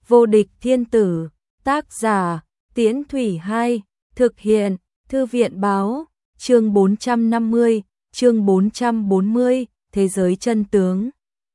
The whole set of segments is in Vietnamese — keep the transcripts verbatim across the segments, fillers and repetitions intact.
Vô địch thiên tử, tác giả, Tiễn Thủy Hai, thực hiện, Thư viện báo, chương bốn trăm năm mươi, chương bốn trăm bốn mươi, Thế giới chân tướng.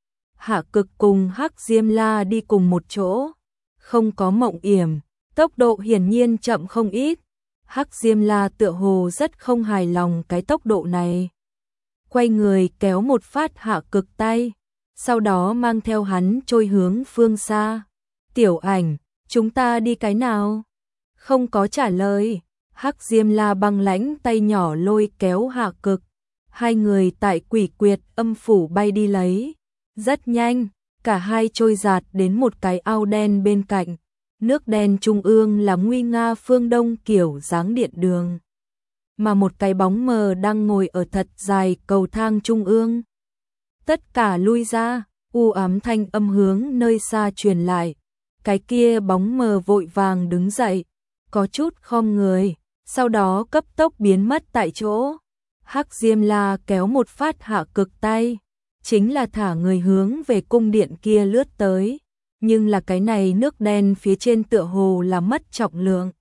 Hạ Cực cùng Hắc Diêm La đi cùng một chỗ, không có Mộng Yểm, tốc độ hiển nhiên chậm không ít. Hắc Diêm La tựa hồ rất không hài lòng cái tốc độ này. Quay người kéo một phát Hạ Cực tay, sau đó mang theo hắn trôi hướng phương xa. Tiểu Ảnh, chúng ta đi cái nào? Không có trả lời. Hắc Diêm La băng lãnh tay nhỏ lôi kéo Hạ Cực. Hai người tại Quỷ Quyệt Âm phủ bay đi lấy. Rất nhanh, cả hai trôi dạt đến một cái ao đen bên cạnh. Nước đen trung ương là nguy nga phương đông kiểu dáng điện đường. Mà một cái bóng mờ đang ngồi ở thật dài cầu thang trung ương. Tất cả lui ra, u ám thanh âm hướng nơi xa truyền lại. Cái kia bóng mờ vội vàng đứng dậy, có chút khom người, sau đó cấp tốc biến mất tại chỗ. Hắc Diêm La kéo một phát Hạ Cực tay, chính là thả người hướng về cung điện kia lướt tới, nhưng là cái này nước đen phía trên tựa hồ là mất trọng lượng.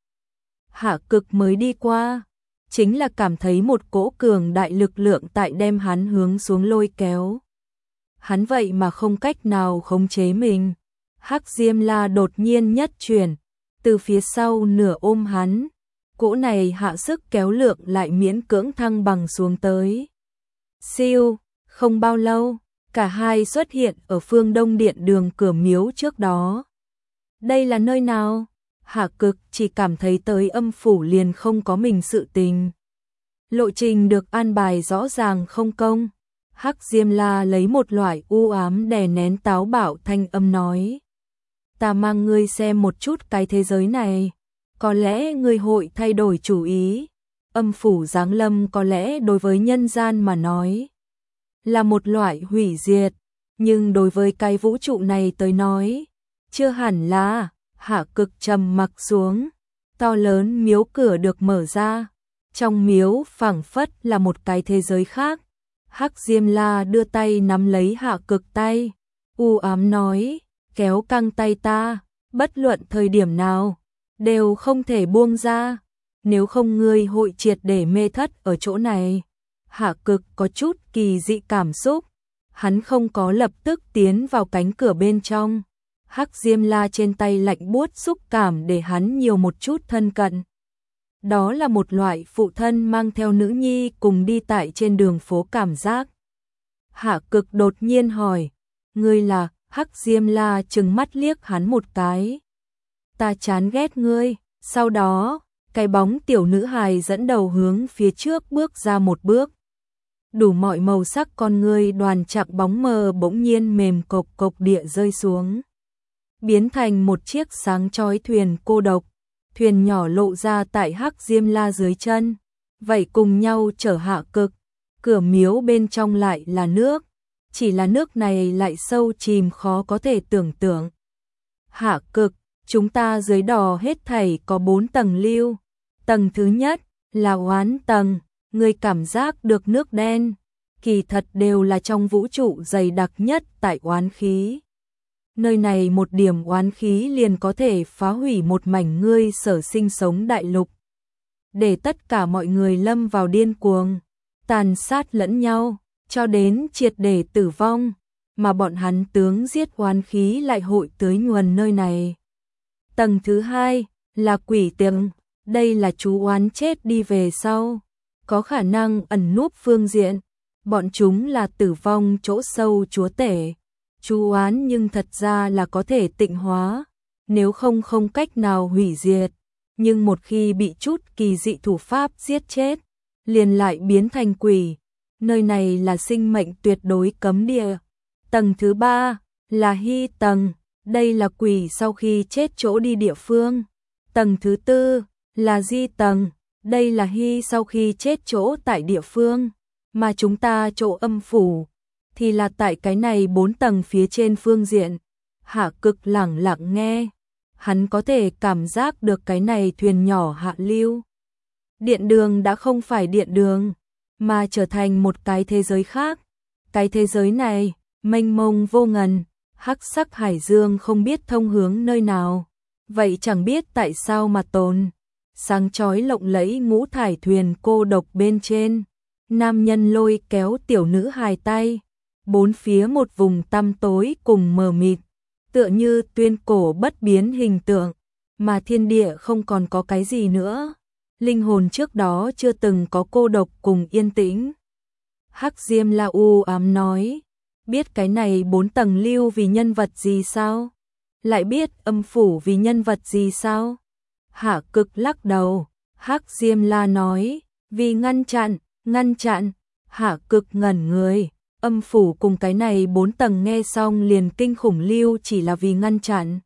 Hạ Cực mới đi qua, chính là cảm thấy một cỗ cường đại lực lượng tại đem hắn hướng xuống lôi kéo. Hắn vậy mà không cách nào khống chế mình. Hắc Diêm La đột nhiên nhất chuyển, từ phía sau nửa ôm hắn, cỗ này hạ sức kéo lượng lại miễn cưỡng thăng bằng xuống tới. Siêu, không bao lâu, cả hai xuất hiện ở phương đông điện đường cửa miếu trước đó. Đây là nơi nào? Hạ Cực chỉ cảm thấy tới âm phủ liền không có mình sự tình. Lộ trình được an bài rõ ràng không công. Hắc Diêm La lấy một loại u ám đè nén táo bạo thanh âm nói. Ta mang ngươi xem một chút cái thế giới này, có lẽ ngươi hội thay đổi chủ ý. Âm phủ giáng lâm có lẽ đối với nhân gian mà nói là một loại hủy diệt, nhưng đối với cái vũ trụ này tới nói, chưa hẳn là. Hạ Cực trầm mặc xuống, to lớn miếu cửa được mở ra, trong miếu phảng phất là một cái thế giới khác. Hắc Diêm La đưa tay nắm lấy Hạ Cực tay, u ám nói, kéo căng tay ta, bất luận thời điểm nào, đều không thể buông ra, nếu không ngươi hội triệt để mê thất ở chỗ này. Hạ Cực có chút kỳ dị cảm xúc, hắn không có lập tức tiến vào cánh cửa bên trong. Hắc Diêm La trên tay lạnh buốt xúc cảm để hắn nhiều một chút thân cận. Đó là một loại phụ thân mang theo nữ nhi cùng đi tại trên đường phố cảm giác. Hạ Cực đột nhiên hỏi, ngươi là? Hắc Diêm La trừng mắt liếc hắn một cái. Ta chán ghét ngươi. Sau đó, cái bóng tiểu nữ hài dẫn đầu hướng phía trước bước ra một bước. Đủ mọi màu sắc con ngươi đoàn chạc bóng mờ bỗng nhiên mềm cộc cộc địa rơi xuống, biến thành một chiếc sáng chói thuyền cô độc. Thuyền nhỏ lộ ra tại Hắc Diêm La dưới chân, vậy cùng nhau chở Hạ Cực. Cửa miếu bên trong lại là nước, chỉ là nước này lại sâu chìm khó có thể tưởng tượng. Hạ Cực, chúng ta dưới đò hết thảy có bốn tầng lưu. Tầng thứ nhất là oán tầng, ngươi cảm giác được nước đen, kỳ thật đều là trong vũ trụ dày đặc nhất tại oán khí. Nơi này một điểm oán khí liền có thể phá hủy một mảnh ngươi sở sinh sống đại lục, để tất cả mọi người lâm vào điên cuồng, tàn sát lẫn nhau, cho đến triệt để tử vong, mà bọn hắn tướng giết oán khí lại hội tới nguồn nơi này. Tầng thứ hai là quỷ tiệm, đây là chú oán chết đi về sau, có khả năng ẩn núp phương diện, bọn chúng là tử vong chỗ sâu chúa tể. Chú oán nhưng thật ra là có thể tịnh hóa, nếu không không cách nào hủy diệt, nhưng một khi bị chút kỳ dị thủ pháp giết chết, liền lại biến thành quỷ. Nơi này là sinh mệnh tuyệt đối cấm địa. Tầng thứ ba là hy tầng, đây là quỷ sau khi chết chỗ đi địa phương. Tầng thứ tư là di tầng, đây là hy sau khi chết chỗ tại địa phương, mà chúng ta chỗ âm phủ thì là tại cái này bốn tầng phía trên phương diện. Hạ Cực lẳng lặng nghe, hắn có thể cảm giác được cái này thuyền nhỏ hạ lưu. Điện đường đã không phải điện đường, mà trở thành một cái thế giới khác. Cái thế giới này, mênh mông vô ngần, hắc sắc hải dương không biết thông hướng nơi nào, vậy chẳng biết tại sao mà tồn. Sáng chói lộng lẫy ngũ thải thuyền cô độc bên trên, nam nhân lôi kéo tiểu nữ hài tay, bốn phía một vùng tăm tối cùng mờ mịt, tựa như tuyên cổ bất biến hình tượng, mà thiên địa không còn có cái gì nữa. Linh hồn trước đó chưa từng có cô độc cùng yên tĩnh. Hắc Diêm La u ám nói, biết cái này bốn tầng lưu vì nhân vật gì sao? Lại biết âm phủ vì nhân vật gì sao? Hạ Cực lắc đầu, Hắc Diêm La nói, vì ngăn chặn, ngăn chặn. Hạ Cực ngẩn người, âm phủ cùng cái này bốn tầng nghe xong liền kinh khủng lưu chỉ là vì ngăn chặn.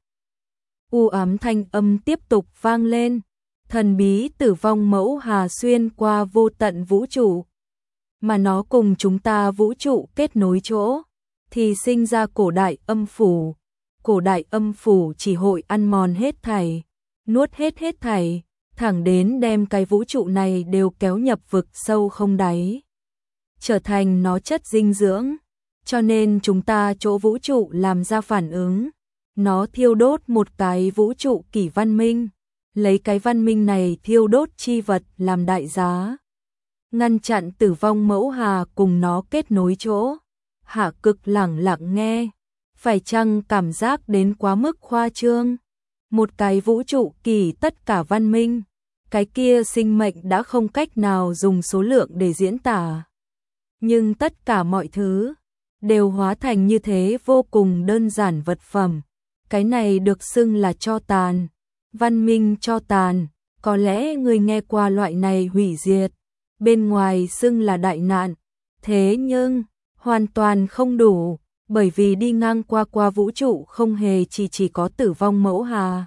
U ám thanh âm tiếp tục vang lên, thần bí tử vong mẫu hà xuyên qua vô tận vũ trụ, mà nó cùng chúng ta vũ trụ kết nối chỗ, thì sinh ra cổ đại âm phủ. Cổ đại âm phủ chỉ hội ăn mòn hết thảy, nuốt hết hết thảy, thẳng đến đem cái vũ trụ này đều kéo nhập vực sâu không đáy, trở thành nó chất dinh dưỡng. Cho nên chúng ta chỗ vũ trụ làm ra phản ứng, nó thiêu đốt một cái vũ trụ kỷ văn minh, lấy cái văn minh này thiêu đốt chi vật làm đại giá, ngăn chặn tử vong mẫu hà cùng nó kết nối chỗ. Hạ Cực lẳng lặng nghe, phải chăng cảm giác đến quá mức khoa trương? Một cái vũ trụ kỳ tất cả văn minh, cái kia sinh mệnh đã không cách nào dùng số lượng để diễn tả. Nhưng tất cả mọi thứ đều hóa thành như thế vô cùng đơn giản vật phẩm. Cái này được xưng là tro tàn, văn minh tro tàn. Có lẽ người nghe qua loại này hủy diệt, bên ngoài xưng là đại nạn. Thế nhưng, hoàn toàn không đủ, bởi vì đi ngang qua qua vũ trụ không hề chỉ chỉ có tử vong mẫu hà.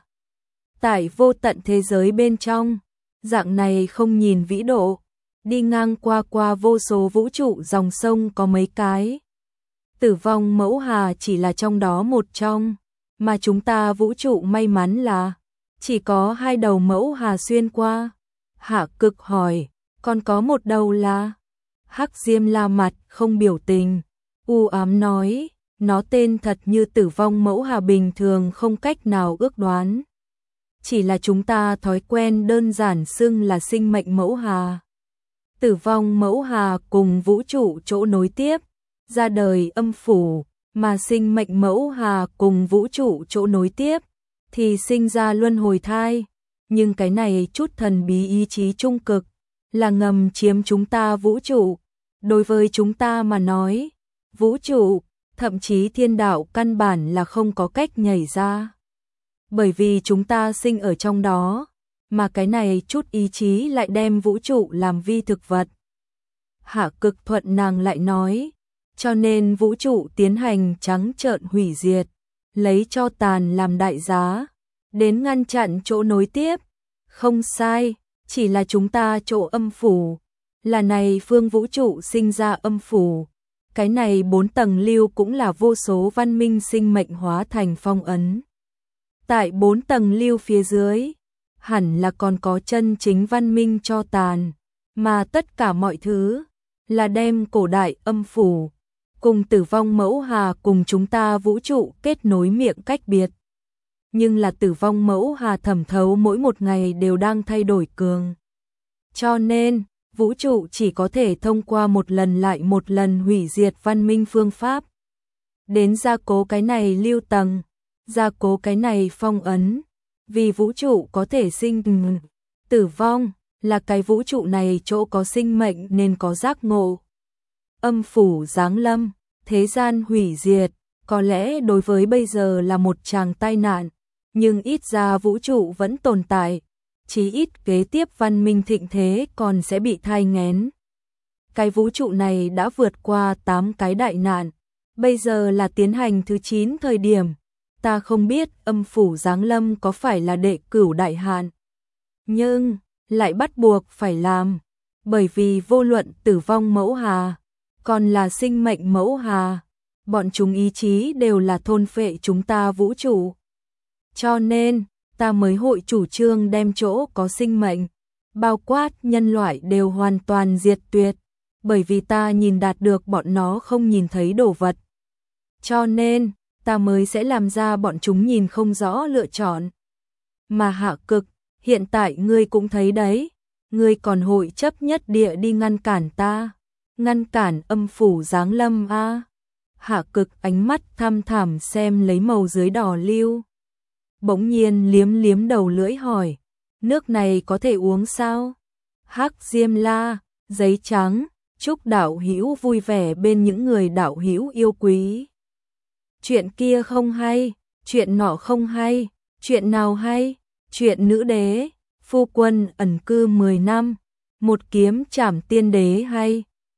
Tại vô tận thế giới bên trong, dạng này không nhìn vĩ độ, đi ngang qua qua vô số vũ trụ dòng sông có mấy cái. Tử vong mẫu hà chỉ là trong đó một trong, mà chúng ta vũ trụ may mắn là chỉ có hai đầu mẫu hà xuyên qua. Hạ Cực hỏi, còn có một đầu là? Hắc Diêm La mặt không biểu tình, u ám nói, nó tên thật như tử vong mẫu hà bình thường không cách nào ước đoán. Chỉ là chúng ta thói quen đơn giản xưng là sinh mệnh mẫu hà. Tử vong mẫu hà cùng vũ trụ chỗ nối tiếp, ra đời âm phủ, mà sinh mệnh mẫu hà cùng vũ trụ chỗ nối tiếp, thì sinh ra luân hồi thai. Nhưng cái này chút thần bí ý chí trung cực, là ngầm chiếm chúng ta vũ trụ. Đối với chúng ta mà nói, vũ trụ, thậm chí thiên đạo căn bản là không có cách nhảy ra. Bởi vì chúng ta sinh ở trong đó, mà cái này chút ý chí lại đem vũ trụ làm vi thực vật. Hạ Cực thuận nàng lại nói, cho nên vũ trụ tiến hành trắng trợn hủy diệt, lấy cho tàn làm đại giá, đến ngăn chặn chỗ nối tiếp. Không sai, chỉ là chúng ta chỗ âm phủ, là này phương vũ trụ sinh ra âm phủ. Cái này bốn tầng lưu cũng là vô số văn minh sinh mệnh hóa thành phong ấn. Tại bốn tầng lưu phía dưới, hẳn là còn có chân chính văn minh cho tàn, mà tất cả mọi thứ là đem cổ đại âm phủ cùng tử vong mẫu hà cùng chúng ta vũ trụ kết nối miệng cách biệt. Nhưng là tử vong mẫu hà thẩm thấu mỗi một ngày đều đang thay đổi cường. Cho nên, vũ trụ chỉ có thể thông qua một lần lại một lần hủy diệt văn minh phương pháp, đến gia cố cái này lưu tầng, gia cố cái này phong ấn. Vì vũ trụ có thể sinh tử vong, là cái vũ trụ này chỗ có sinh mệnh nên có giác ngộ. Âm phủ giáng lâm, thế gian hủy diệt, có lẽ đối với bây giờ là một tràng tai nạn, nhưng ít ra vũ trụ vẫn tồn tại, chí ít kế tiếp văn minh thịnh thế còn sẽ bị thai nghén. Cái vũ trụ này đã vượt qua tám cái đại nạn, bây giờ là tiến hành thứ chín thời điểm. Ta không biết âm phủ giáng lâm có phải là đệ cửu đại hạn, nhưng lại bắt buộc phải làm, bởi vì vô luận tử vong mẫu hà, còn là sinh mệnh mẫu hà, bọn chúng ý chí đều là thôn phệ chúng ta vũ trụ. Cho nên, ta mới hội chủ trương đem chỗ có sinh mệnh, bao quát nhân loại đều hoàn toàn diệt tuyệt, bởi vì ta nhìn đạt được bọn nó không nhìn thấy đồ vật. Cho nên, ta mới sẽ làm ra bọn chúng nhìn không rõ lựa chọn. Mà Hạ Cực, hiện tại ngươi cũng thấy đấy, ngươi còn hội chấp nhất địa đi ngăn cản ta, ngăn cản âm phủ giáng lâm a. À. Hạ Cực ánh mắt thăm thẳm xem lấy màu dưới đỏ lưu. Bỗng nhiên liếm liếm đầu lưỡi hỏi, nước này có thể uống sao? Hắc Diêm La, giấy trắng, chúc đạo hữu vui vẻ bên những người đạo hữu yêu quý. Chuyện kia không hay, chuyện nọ không hay, chuyện nào hay? Chuyện nữ đế, phu quân ẩn cư mười năm, một kiếm trảm tiên đế hay.